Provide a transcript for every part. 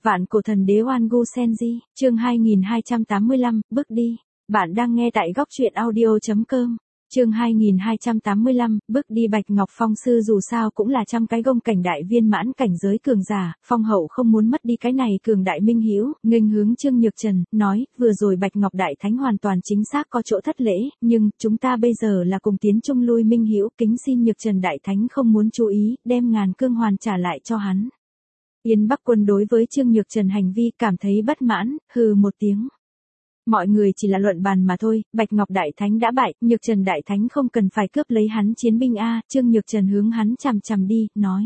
Vạn cổ thần đế Oan Gu Senji, chương 2285, bước đi. Bạn đang nghe tại góc truyện audio.com. Chương 2285, bước đi. Bạch Ngọc Phong sư dù sao cũng là trăm cái gông cảnh đại viên mãn cảnh giới cường giả, Phong hậu không muốn mất đi cái này cường đại minh hữu, nghênh hướng Trương Nhược Trần, nói, vừa rồi Bạch Ngọc đại thánh hoàn toàn chính xác có chỗ thất lễ, nhưng chúng ta bây giờ là cùng tiến chung lui minh hữu, kính xin Nhược Trần đại thánh không muốn chú ý, đem ngàn cương hoàn trả lại cho hắn. Yên Bắc Quân đối với Trương Nhược Trần hành vi cảm thấy bất mãn, hừ một tiếng. Mọi người chỉ là luận bàn mà thôi, Bạch Ngọc Đại Thánh đã bại, Nhược Trần Đại Thánh không cần phải cướp lấy hắn chiến binh a. Trương Nhược Trần hướng hắn chằm chằm đi, nói.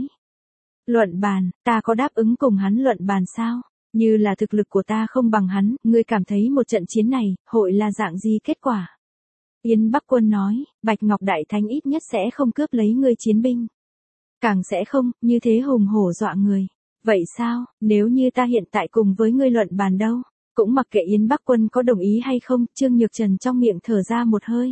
Luận bàn, ta có đáp ứng cùng hắn luận bàn sao? Như là thực lực của ta không bằng hắn, ngươi cảm thấy một trận chiến này, hội là dạng gì kết quả? Yên Bắc Quân nói, Bạch Ngọc Đại Thánh ít nhất sẽ không cướp lấy ngươi chiến binh. Càng sẽ không, như thế hùng hổ dọa người. Vậy sao, nếu như ta hiện tại cùng với ngươi luận bàn đâu? Cũng mặc kệ Yến Bắc Quân có đồng ý hay không, Trương Nhược Trần trong miệng thở ra một hơi.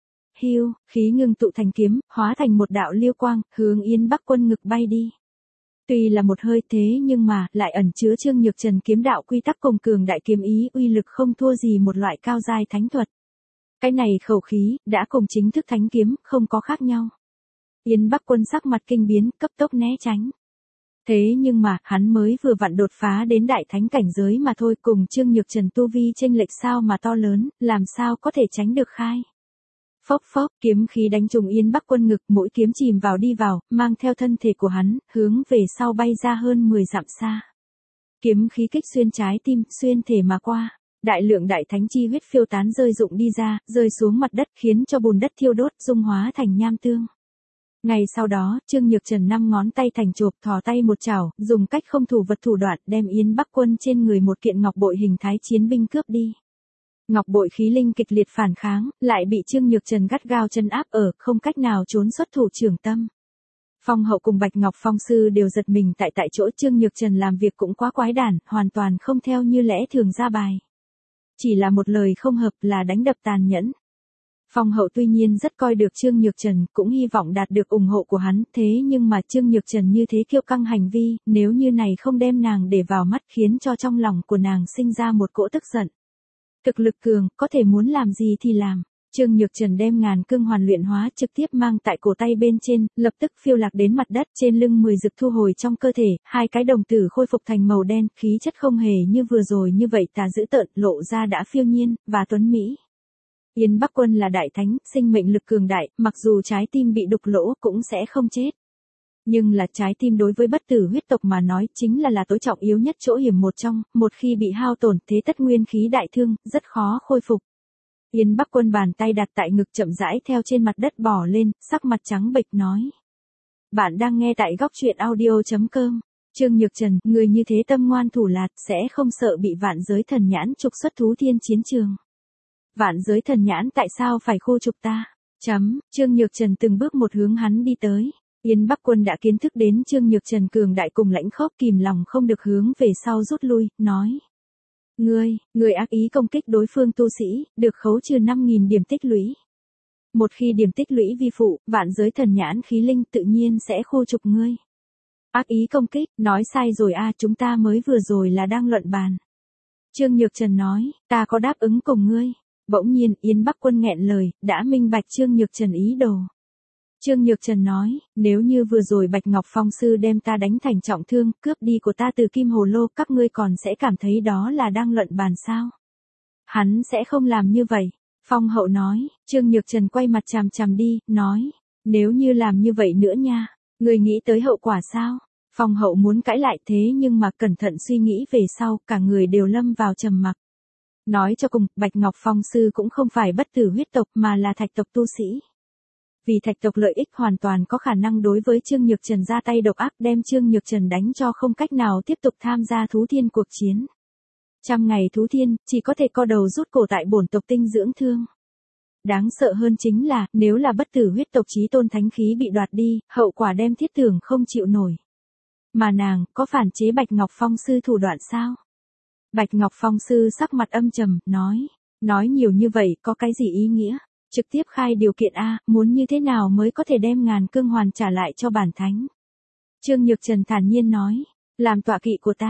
Hưu, khí ngưng tụ thành kiếm, hóa thành một đạo liêu quang, hướng Yến Bắc Quân ngực bay đi. Tuy là một hơi thế nhưng mà, lại ẩn chứa Trương Nhược Trần kiếm đạo quy tắc cùng cường đại kiếm ý uy lực không thua gì một loại cao giai thánh thuật. Cái này khẩu khí, đã cùng chính thức thánh kiếm, không có khác nhau. Yến Bắc Quân sắc mặt kinh biến, cấp tốc né tránh. Thế nhưng mà, hắn mới vừa vặn đột phá đến đại thánh cảnh giới mà thôi, cùng Trương Nhược Trần tu vi chênh lệch sao mà to lớn, làm sao có thể tránh được khai. Phốc phốc, kiếm khí đánh trùng Yến Bắc Quân ngực, mũi kiếm chìm vào đi vào, mang theo thân thể của hắn, hướng về sau bay ra hơn 10 dặm xa. Kiếm khí kích xuyên trái tim, xuyên thể mà qua. Đại lượng đại thánh chi huyết phiêu tán rơi rụng đi ra, rơi xuống mặt đất khiến cho bùn đất thiêu đốt, dung hóa thành nham tương. Ngày sau đó, Trương Nhược Trần 5 ngón tay thành chộp, thò tay một chảo, dùng cách không thủ vật thủ đoạn đem Yến Bắc Quân trên người một kiện ngọc bội hình thái chiến binh cướp đi. Ngọc bội khí linh kịch liệt phản kháng, lại bị Trương Nhược Trần gắt gao chân áp ở, không cách nào trốn xuất thủ trưởng tâm. Phong hậu cùng Bạch Ngọc Phong sư đều giật mình tại chỗ. Trương Nhược Trần làm việc cũng quá quái đản, hoàn toàn không theo như lẽ thường ra bài. Chỉ là một lời không hợp là đánh đập tàn nhẫn. Phong hậu tuy nhiên rất coi được Trương Nhược Trần, cũng hy vọng đạt được ủng hộ của hắn, thế nhưng mà Trương Nhược Trần như thế kiêu căng hành vi, nếu như này không đem nàng để vào mắt khiến cho trong lòng của nàng sinh ra một cỗ tức giận. Thực lực cường, có thể muốn làm gì thì làm. Trương Nhược Trần đem ngàn cương hoàn luyện hóa trực tiếp mang tại cổ tay bên trên, lập tức phiêu lạc đến mặt đất, trên lưng 10 dực thu hồi trong cơ thể, hai cái đồng tử khôi phục thành màu đen, khí chất không hề như vừa rồi như vậy tà dữ tợn, lộ ra đã phiêu nhiên, và tuấn mỹ. Yến Bắc Quân là đại thánh, sinh mệnh lực cường đại, mặc dù trái tim bị đục lỗ cũng sẽ không chết. Nhưng là trái tim đối với bất tử huyết tộc mà nói chính là tối trọng yếu nhất chỗ hiểm một trong, một khi bị hao tổn thế tất nguyên khí đại thương, rất khó khôi phục. Yến Bắc Quân bàn tay đặt tại ngực chậm rãi theo trên mặt đất bò lên, sắc mặt trắng bệch nói. Bạn đang nghe tại góc truyện audio.com. Trương Nhược Trần, người như thế tâm ngoan thủ lạt, sẽ không sợ bị vạn giới thần nhãn trục xuất thú thiên chiến trường. Vạn giới thần nhãn tại sao phải khu trục ta? Trương Nhược Trần từng bước một hướng hắn đi tới. Yến Bắc Quân đã kiến thức đến Trương Nhược Trần cường đại cùng lãnh khốc, kìm lòng không được hướng về sau rút lui, nói. Ngươi ác ý công kích đối phương tu sĩ, được khấu trừ 5.000 điểm tích lũy. Một khi điểm tích lũy vi phụ, vạn giới thần nhãn khí linh tự nhiên sẽ khu trục ngươi. Ác ý công kích, nói sai rồi a, chúng ta mới vừa rồi là đang luận bàn. Trương Nhược Trần nói, ta có đáp ứng cùng ngươi. Bỗng nhiên, Yến Bắc Quân nghẹn lời, đã minh bạch Trương Nhược Trần ý đồ. Trương Nhược Trần nói, nếu như vừa rồi Bạch Ngọc Phong sư đem ta đánh thành trọng thương, cướp đi của ta từ kim hồ lô, các ngươi còn sẽ cảm thấy đó là đang luận bàn sao? Hắn sẽ không làm như vậy. Phong hậu nói, Trương Nhược Trần quay mặt chằm chằm đi, nói, nếu như làm như vậy nữa nha, ngươi nghĩ tới hậu quả sao? Phong hậu muốn cãi lại thế nhưng mà cẩn thận suy nghĩ về sau, cả người đều lâm vào trầm mặc. Nói cho cùng, Bạch Ngọc Phong sư cũng không phải bất tử huyết tộc mà là thạch tộc tu sĩ. Vì thạch tộc lợi ích hoàn toàn có khả năng đối với Trương Nhược Trần ra tay độc ác, đem Trương Nhược Trần đánh cho không cách nào tiếp tục tham gia thú thiên cuộc chiến. 100 ngày thú thiên, chỉ có thể co đầu rút cổ tại bổn tộc tinh dưỡng thương. Đáng sợ hơn chính là, nếu là bất tử huyết tộc chí tôn thánh khí bị đoạt đi, hậu quả đem thiết tưởng không chịu nổi. Mà nàng, có phản chế Bạch Ngọc Phong sư thủ đoạn sao? Bạch Ngọc Phong sư sắc mặt âm trầm, nói nhiều như vậy có cái gì ý nghĩa? Trực tiếp khai điều kiện a, muốn như thế nào mới có thể đem ngàn cương hoàn trả lại cho bản thánh? Trương Nhược Trần thản nhiên nói, làm tọa kỵ của ta.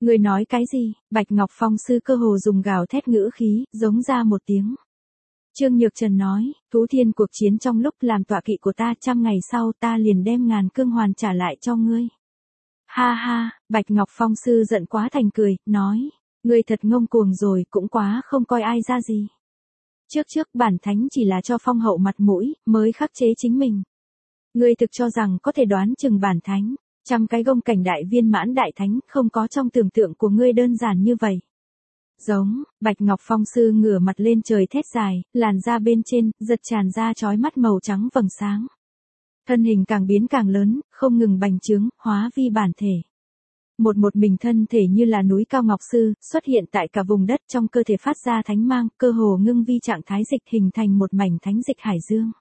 Người nói cái gì? Bạch Ngọc Phong sư cơ hồ dùng gào thét ngữ khí, giống ra một tiếng. Trương Nhược Trần nói, Thú Thiên cuộc chiến trong lúc làm tọa kỵ của ta 100 ngày sau ta liền đem ngàn cương hoàn trả lại cho ngươi. Ha ha, Bạch Ngọc Phong sư giận quá thành cười, nói, ngươi thật ngông cuồng rồi, cũng quá không coi ai ra gì. Trước bản thánh chỉ là cho Phong hậu mặt mũi, mới khắc chế chính mình. Ngươi thực cho rằng có thể đoán chừng bản thánh, 100 cái gông cảnh đại viên mãn đại thánh không có trong tưởng tượng của ngươi đơn giản như vậy. Giống, Bạch Ngọc Phong sư ngửa mặt lên trời thét dài, làn da bên trên, giật tràn ra chói mắt màu trắng vầng sáng. Thân hình càng biến càng lớn, không ngừng bành trướng, hóa vi bản thể. Một mình thân thể như là núi cao ngọc sư, xuất hiện tại cả vùng đất trong cơ thể phát ra thánh mang, cơ hồ ngưng vi trạng thái dịch hình thành một mảnh thánh dịch hải dương.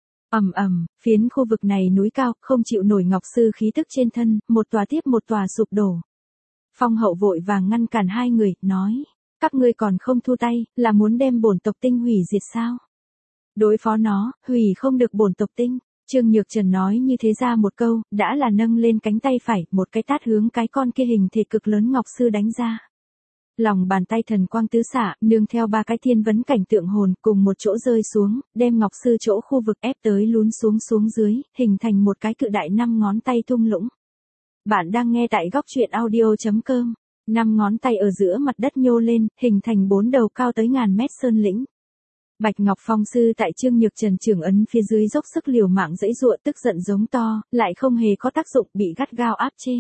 Phiến khu vực này núi cao, không chịu nổi ngọc sư khí tức trên thân, một tòa tiếp một tòa sụp đổ. Phong hậu vội vàng ngăn cản hai người, nói, các ngươi còn không thu tay, là muốn đem bổn tộc tinh hủy diệt sao? Đối phó nó, hủy không được bổn tộc tinh. Trương Nhược Trần nói như thế ra một câu, đã là nâng lên cánh tay phải, một cái tát hướng cái con kia hình thể cực lớn ngọc sư đánh ra. Lòng bàn tay thần quang tứ xạ, nương theo 3 cái thiên vấn cảnh tượng hồn cùng một chỗ rơi xuống, đem ngọc sư chỗ khu vực ép tới lún xuống dưới, hình thành một cái cự đại 5 ngón tay thung lũng. Bạn đang nghe tại góc truyện audio.com. 5 ngón tay ở giữa mặt đất nhô lên, hình thành 4 đầu cao tới ngàn mét sơn lĩnh. Bạch Ngọc Phong sư tại Trương Nhược Trần trường ấn phía dưới dốc sức liều mạng dãy dụa, tức giận giống to, lại không hề có tác dụng, bị gắt gao áp chế.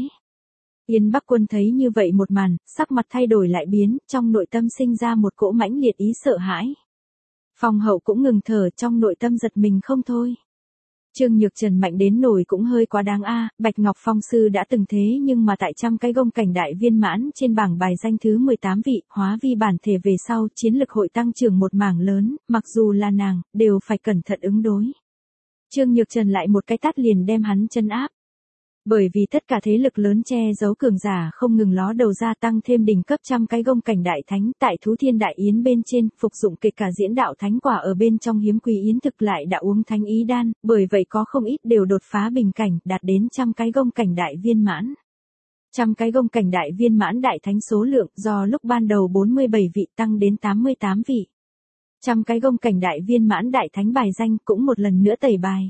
Yên Bắc Quân thấy như vậy một màn, sắc mặt thay đổi lại biến, trong nội tâm sinh ra một cỗ mãnh liệt ý sợ hãi. Phong hậu cũng ngừng thở, trong nội tâm giật mình không thôi. Trương Nhược Trần mạnh đến nổi cũng hơi quá đáng a. Bạch Ngọc Phong sư đã từng thế nhưng mà tại 100 cái gông cảnh đại viên mãn trên bảng bài danh thứ 18 vị, hóa vi bản thể về sau, chiến lực hội tăng trưởng một mảng lớn, mặc dù là nàng, đều phải cẩn thận ứng đối. Trương Nhược Trần lại một cái tát liền đem hắn chân áp. Bởi vì tất cả thế lực lớn che giấu cường giả không ngừng ló đầu ra, tăng thêm đỉnh cấp 100 cái gông cảnh đại thánh tại Thú Thiên Đại Yến bên trên, phục dụng kể cả diễn đạo thánh quả ở bên trong hiếm quý yến thực lại đã uống thánh ý đan, bởi vậy có không ít đều đột phá bình cảnh, đạt đến 100 cái gông cảnh đại viên mãn. 100 cái gông cảnh đại viên mãn đại thánh số lượng do lúc ban đầu 47 vị tăng đến 88 vị. 100 cái gông cảnh đại viên mãn đại thánh bài danh cũng một lần nữa tẩy bài.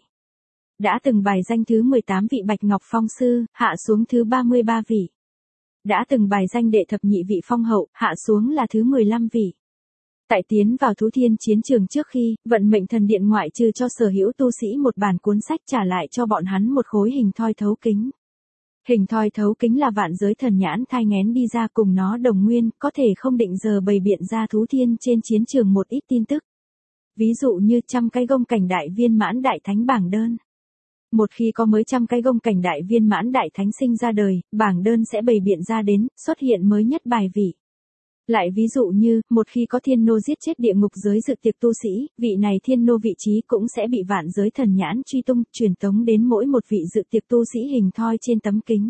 Đã từng bài danh thứ 18 vị Bạch Ngọc Phong sư, hạ xuống thứ 33 vị. Đã từng bài danh đệ thập nhị vị Phong hậu, hạ xuống là thứ 15 vị. Tại tiến vào Thú Thiên chiến trường trước khi, vận mệnh thần điện ngoại trừ cho sở hữu tu sĩ một bản cuốn sách trả lại cho bọn hắn một khối hình thoi thấu kính. Hình thoi thấu kính là vạn giới thần nhãn thai nghén đi ra cùng nó đồng nguyên, có thể không định giờ bày biện ra Thú Thiên trên chiến trường một ít tin tức. Ví dụ như 100 cái gông cảnh đại viên mãn đại thánh bảng đơn. Một khi có mới 100 cái gông cảnh đại viên mãn đại thánh sinh ra đời, bảng đơn sẽ bày biện ra đến, xuất hiện mới nhất bài vị. Lại ví dụ như, một khi có thiên nô giết chết địa ngục giới dự tiệc tu sĩ, vị này thiên nô vị trí cũng sẽ bị vạn giới thần nhãn truy tung, truyền tống đến mỗi một vị dự tiệc tu sĩ hình thoi trên tấm kính.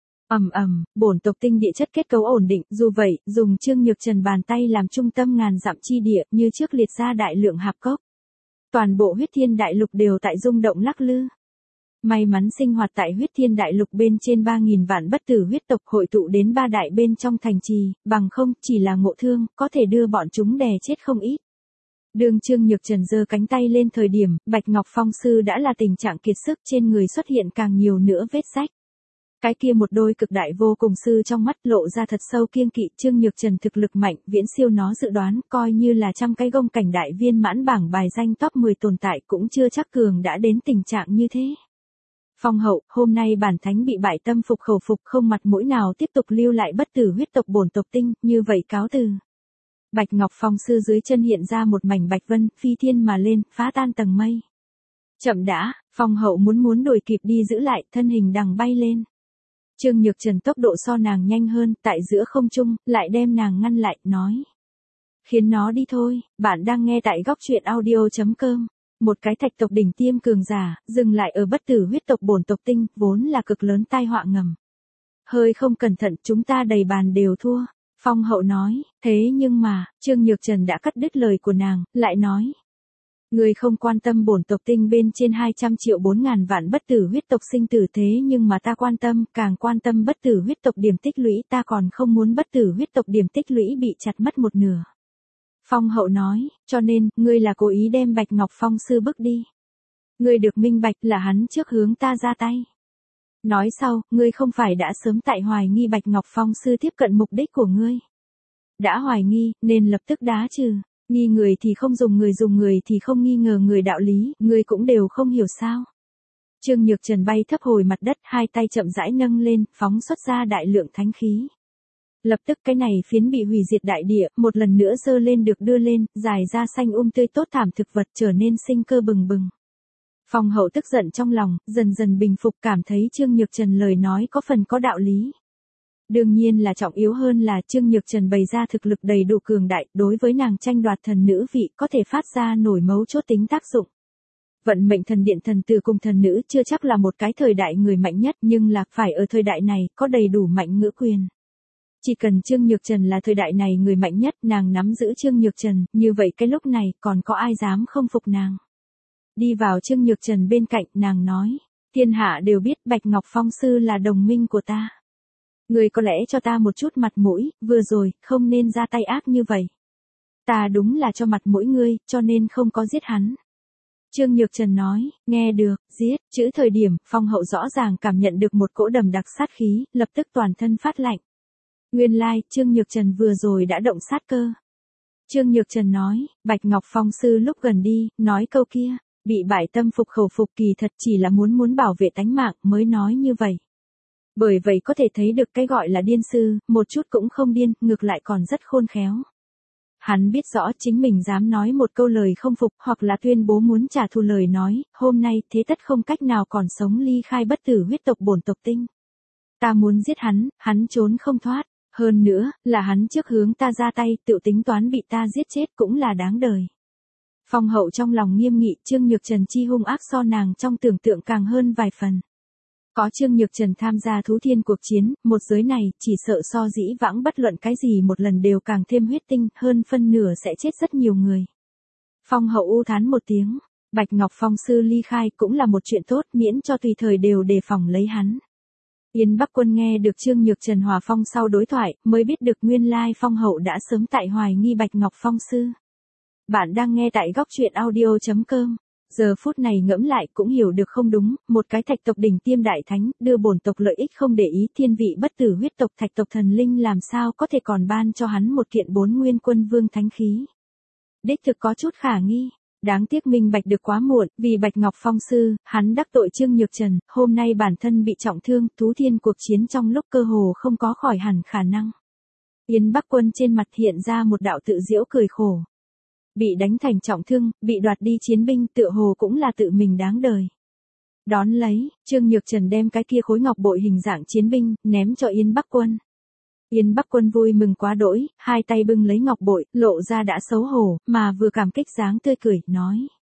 Bổn tộc tinh địa chất kết cấu ổn định, dù vậy, dùng Trương Nhược Trần bàn tay làm trung tâm ngàn dặm chi địa, như trước liệt ra đại lượng hạp cốc. Toàn bộ huyết thiên đại lục đều tại rung động lắc lư. May mắn sinh hoạt tại huyết thiên đại lục bên trên 3.000 vạn bất tử huyết tộc hội tụ đến 3 đại bên trong thành trì, bằng không, chỉ là ngộ thương, có thể đưa bọn chúng đè chết không ít. Đường Trương Nhược Trần giơ cánh tay lên thời điểm, Bạch Ngọc Phong sư đã là tình trạng kiệt sức, trên người xuất hiện càng nhiều nữa vết rách. Cái kia một đôi cực đại vô cùng sư trong mắt lộ ra thật sâu kiêng kỵ. Trương Nhược Trần thực lực mạnh, viễn siêu nó dự đoán, coi như là 100 cái gông cảnh đại viên mãn bảng bài danh top 10 tồn tại cũng chưa chắc cường đã đến tình trạng như thế. Phong hậu, hôm nay bản thánh bị bại tâm phục khẩu phục, không mặt mũi nào tiếp tục lưu lại bất tử huyết tộc bổn tộc tinh, như vậy cáo từ. Bạch Ngọc Phong sư dưới chân hiện ra một mảnh bạch vân, phi thiên mà lên, phá tan tầng mây. Chậm đã, Phong hậu muốn đuổi kịp đi giữ lại, thân hình đằng bay lên. Trương Nhược Trần tốc độ so nàng nhanh hơn, tại giữa không trung, lại đem nàng ngăn lại, nói. Khiến nó đi thôi, bạn đang nghe tại góc truyện audio.com. Một cái thạch tộc đỉnh tiêm cường giả, dừng lại ở bất tử huyết tộc bổn tộc tinh, vốn là cực lớn tai họa ngầm. Hơi không cẩn thận, chúng ta đầy bàn đều thua. Phong hậu nói, thế nhưng mà, Trương Nhược Trần đã cắt đứt lời của nàng, lại nói. Ngươi không quan tâm bổn tộc tinh bên trên 200 triệu 4.000 vạn bất tử huyết tộc sinh tử thế nhưng mà ta quan tâm, càng quan tâm bất tử huyết tộc điểm tích lũy, ta còn không muốn bất tử huyết tộc điểm tích lũy bị chặt mất một nửa. Phong hậu nói, cho nên, ngươi là cố ý đem Bạch Ngọc Phong sư bức đi. Ngươi được minh bạch là hắn trước hướng ta ra tay. Nói sau, ngươi không phải đã sớm tại hoài nghi Bạch Ngọc Phong sư tiếp cận mục đích của ngươi. Đã hoài nghi, nên lập tức đá trừ. Nghi người thì không dùng người thì không nghi ngờ người đạo lý, ngươi cũng đều không hiểu sao. Trương Nhược Trần bay thấp hồi mặt đất, hai tay chậm rãi nâng lên, phóng xuất ra đại lượng thánh khí. Lập tức cái này phiến bị hủy diệt đại địa, một lần nữa dơ lên được đưa lên, dài ra xanh tươi tốt thảm thực vật trở nên sinh cơ bừng bừng. Phong hậu tức giận trong lòng, dần dần bình phục cảm thấy Trương Nhược Trần lời nói có phần có đạo lý. Đương nhiên là trọng yếu hơn là Trương Nhược Trần bày ra thực lực đầy đủ cường đại, đối với nàng tranh đoạt thần nữ vị có thể phát ra nổi mấu chốt tính tác dụng. Vận mệnh thần điện thần tử cùng thần nữ chưa chắc là một cái thời đại người mạnh nhất nhưng là phải ở thời đại này có đầy đủ mạnh ngữ quyền. Chỉ cần Trương Nhược Trần là thời đại này người mạnh nhất, nàng nắm giữ Trương Nhược Trần, như vậy cái lúc này còn có ai dám không phục nàng. Đi vào Trương Nhược Trần bên cạnh, nàng nói, thiên hạ đều biết Bạch Ngọc Phong sư là đồng minh của ta. Ngươi có lẽ cho ta một chút mặt mũi, vừa rồi, không nên ra tay ác như vậy. Ta đúng là cho mặt mũi ngươi, cho nên không có giết hắn. Trương Nhược Trần nói, nghe được, giết, chữ thời điểm, Phong hậu rõ ràng cảm nhận được một cỗ đầm đặc sát khí, lập tức toàn thân phát lạnh. Nguyên lai, Trương Nhược Trần vừa rồi đã động sát cơ. Trương Nhược Trần nói, Bạch Ngọc Phong sư lúc gần đi, nói câu kia, bị bại tâm phục khẩu phục kỳ thật chỉ là muốn bảo vệ tánh mạng mới nói như vậy. Bởi vậy có thể thấy được cái gọi là điên sư, một chút cũng không điên, ngược lại còn rất khôn khéo. Hắn biết rõ chính mình dám nói một câu lời không phục hoặc là tuyên bố muốn trả thù lời nói, hôm nay thế tất không cách nào còn sống ly khai bất tử huyết tộc bổn tộc tinh. Ta muốn giết hắn trốn không thoát, hơn nữa, là hắn trước hướng ta ra tay, tự tính toán bị ta giết chết cũng là đáng đời. Phong hậu trong lòng nghiêm nghị, Trương Nhược Trần chi hung ác so nàng trong tưởng tượng càng hơn vài phần. Có Trương Nhược Trần tham gia thú thiên cuộc chiến, một giới này, chỉ sợ so dĩ vãng bất luận cái gì một lần đều càng thêm huyết tinh, hơn phân nửa sẽ chết rất nhiều người. Phong hậu u thán một tiếng, Bạch Ngọc Phong sư ly khai cũng là một chuyện tốt miễn cho tùy thời đều đề phòng lấy hắn. Yên Bắc Quân nghe được Trương Nhược Trần hòa phong sau đối thoại, mới biết được nguyên lai Phong hậu đã sớm tại hoài nghi Bạch Ngọc Phong sư. Bạn đang nghe tại góc truyện audio.com. Giờ phút này ngẫm lại cũng hiểu được không đúng, một cái thạch tộc đỉnh tiêm đại thánh, đưa bổn tộc lợi ích không để ý thiên vị bất tử huyết tộc thạch tộc thần linh làm sao có thể còn ban cho hắn một kiện 4 nguyên quân vương thánh khí. Đích thực có chút khả nghi, đáng tiếc minh bạch được quá muộn, vì Bạch Ngọc Phong sư, hắn đắc tội Trương Nhược Trần, hôm nay bản thân bị trọng thương, thú thiên cuộc chiến trong lúc cơ hồ không có khỏi hẳn khả năng. Yên Bắc Quân trên mặt hiện ra một đạo tự giễu cười khổ. Bị đánh thành trọng thương, bị đoạt đi chiến binh tựa hồ cũng là tự mình đáng đời. Đón lấy, Trương Nhược Trần đem cái kia khối ngọc bội hình dạng chiến binh, ném cho Yên Bắc Quân. Yên Bắc Quân vui mừng quá đỗi, hai tay bưng lấy ngọc bội, lộ ra đã xấu hổ, mà vừa cảm kích dáng tươi cười, nói.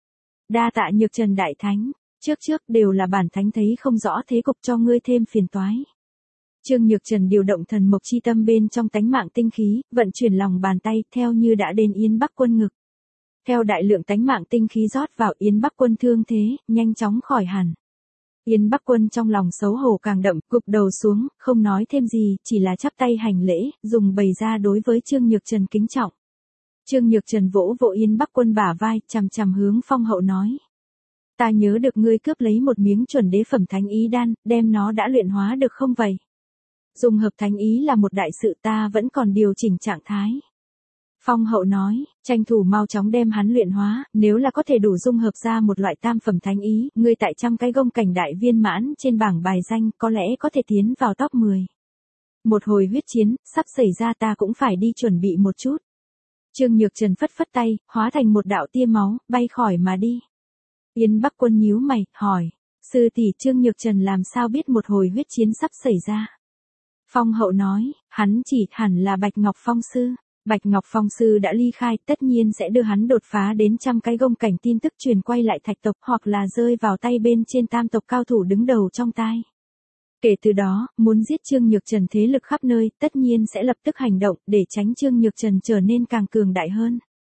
Đa tạ Nhược Trần đại thánh, trước đều là bản thánh thấy không rõ thế cục cho ngươi thêm phiền toái. Trương Nhược Trần điều động thần mộc chi tâm bên trong tánh mạng tinh khí, vận chuyển lòng bàn tay, theo như đã đến Yên Bắc Quân ngực. Theo đại lượng tánh mạng tinh khí rót vào, Yên Bắc Quân thương thế, nhanh chóng khỏi hẳn. Yên Bắc Quân trong lòng xấu hổ càng đậm, gục đầu xuống, không nói thêm gì, chỉ là chắp tay hành lễ, dùng bày ra đối với Trương Nhược Trần kính trọng. Trương Nhược Trần vỗ vỗ Yên Bắc Quân bả vai, chằm hướng Phong hậu nói. Ta nhớ được ngươi cướp lấy một miếng chuẩn đế phẩm thánh ý đan, đem nó đã luyện hóa được không vậy? Dùng hợp thánh ý là một đại sự, ta vẫn còn điều chỉnh trạng thái. Phong hậu nói, tranh thủ mau chóng đem hắn luyện hóa, nếu là có thể đủ dung hợp ra một loại tam phẩm thánh ý, ngươi tại trăm cái gông cảnh đại viên mãn trên bảng bài danh có lẽ có thể tiến vào top 10. Một hồi huyết chiến, sắp xảy ra ta cũng phải đi chuẩn bị một chút. Trương Nhược Trần phất phất tay, hóa thành một đạo tia máu, bay khỏi mà đi. Yên Bắc Quân nhíu mày, hỏi, sư tỷ Trương Nhược Trần làm sao biết một hồi huyết chiến sắp xảy ra? Phong hậu nói, hắn chỉ hẳn là Bạch Ngọc Phong sư. Bạch Ngọc Phong sư đã ly khai, tất nhiên sẽ đưa hắn đột phá đến trăm cái gông cảnh tin tức truyền quay lại thạch tộc hoặc là rơi vào tay bên trên tam tộc cao thủ đứng đầu trong tai. Kể từ đó, muốn giết Trương Nhược Trần thế lực khắp nơi, tất nhiên sẽ lập tức hành động để tránh Trương Nhược Trần trở nên càng cường đại hơn.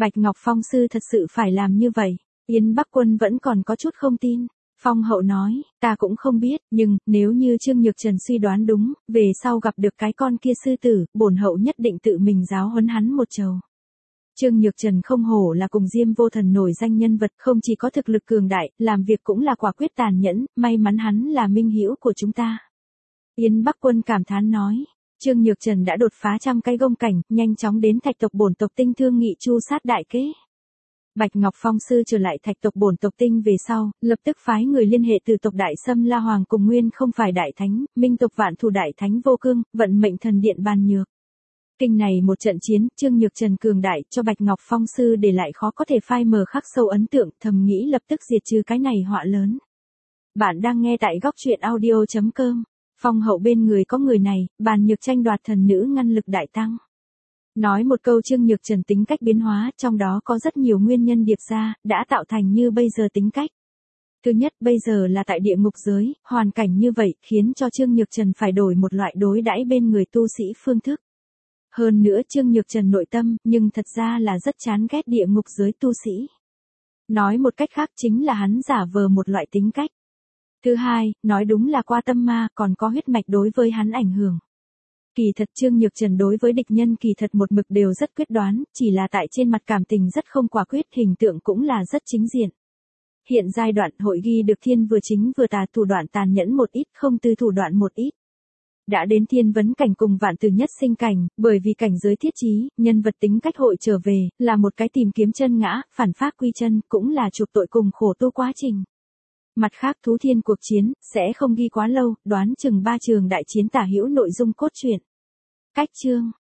Bạch Ngọc Phong sư thật sự phải làm như vậy. Yến Bắc Quân vẫn còn có chút không tin. Phong hậu nói, ta cũng không biết, nhưng, nếu như Trương Nhược Trần suy đoán đúng, về sau gặp được cái con kia sư tử, bổn hậu nhất định tự mình giáo huấn hắn một trầu. Trương Nhược Trần không hổ là cùng Diêm Vô Thần nổi danh nhân vật, không chỉ có thực lực cường đại, làm việc cũng là quả quyết tàn nhẫn, may mắn hắn là minh hữu của chúng ta. Yến Bắc Quân cảm thán nói, Trương Nhược Trần đã đột phá 100 cái gông cảnh, nhanh chóng đến Thạch tộc Bổn tộc Tinh thương nghị chu sát đại kế. Bạch Ngọc Phong sư trở lại Thạch tộc Bổn tộc Tinh về sau, lập tức phái người liên hệ từ tộc Đại Sâm La Hoàng cùng Nguyên không phải đại thánh, Minh tộc Vạn Thù đại thánh Vô Cương, vận mệnh thần điện Bàn Nhược. Kinh này một trận chiến, Trương Nhược Trần cường đại cho Bạch Ngọc Phong sư để lại khó có thể phai mờ khắc sâu ấn tượng, thầm nghĩ lập tức diệt trừ cái này họa lớn. Bạn đang nghe tại góc truyện audio.com. Phong hậu bên người có người này, Bàn Nhược tranh đoạt thần nữ ngăn lực đại tăng. Nói một câu Trương Nhược Trần tính cách biến hóa, trong đó có rất nhiều nguyên nhân điệp ra, đã tạo thành như bây giờ tính cách. Thứ nhất, bây giờ là tại địa ngục giới, hoàn cảnh như vậy khiến cho Trương Nhược Trần phải đổi một loại đối đãi bên người tu sĩ phương thức. Hơn nữa Trương Nhược Trần nội tâm, nhưng thật ra là rất chán ghét địa ngục giới tu sĩ. Nói một cách khác chính là hắn giả vờ một loại tính cách. Thứ hai, nói đúng là qua tâm ma, còn có huyết mạch đối với hắn ảnh hưởng. Kỳ thật Trương Nhược Trần đối với địch nhân kỳ thật một mực đều rất quyết đoán, chỉ là tại trên mặt cảm tình rất không quả quyết, hình tượng cũng là rất chính diện. Hiện giai đoạn hội ghi được thiên vừa chính vừa tà, thủ đoạn tàn nhẫn một ít, không từ thủ đoạn một ít. Đã đến thiên vấn cảnh cùng vạn từ nhất sinh cảnh, bởi vì cảnh giới thiết trí, nhân vật tính cách hội trở về, là một cái tìm kiếm chân ngã, phản pháp quy chân, cũng là chuộc tội cùng khổ tu quá trình. Mặt khác thú thiên cuộc chiến, sẽ không ghi quá lâu, đoán chừng 3 trường đại chiến tả hữu nội dung cốt truyện. Cách chương,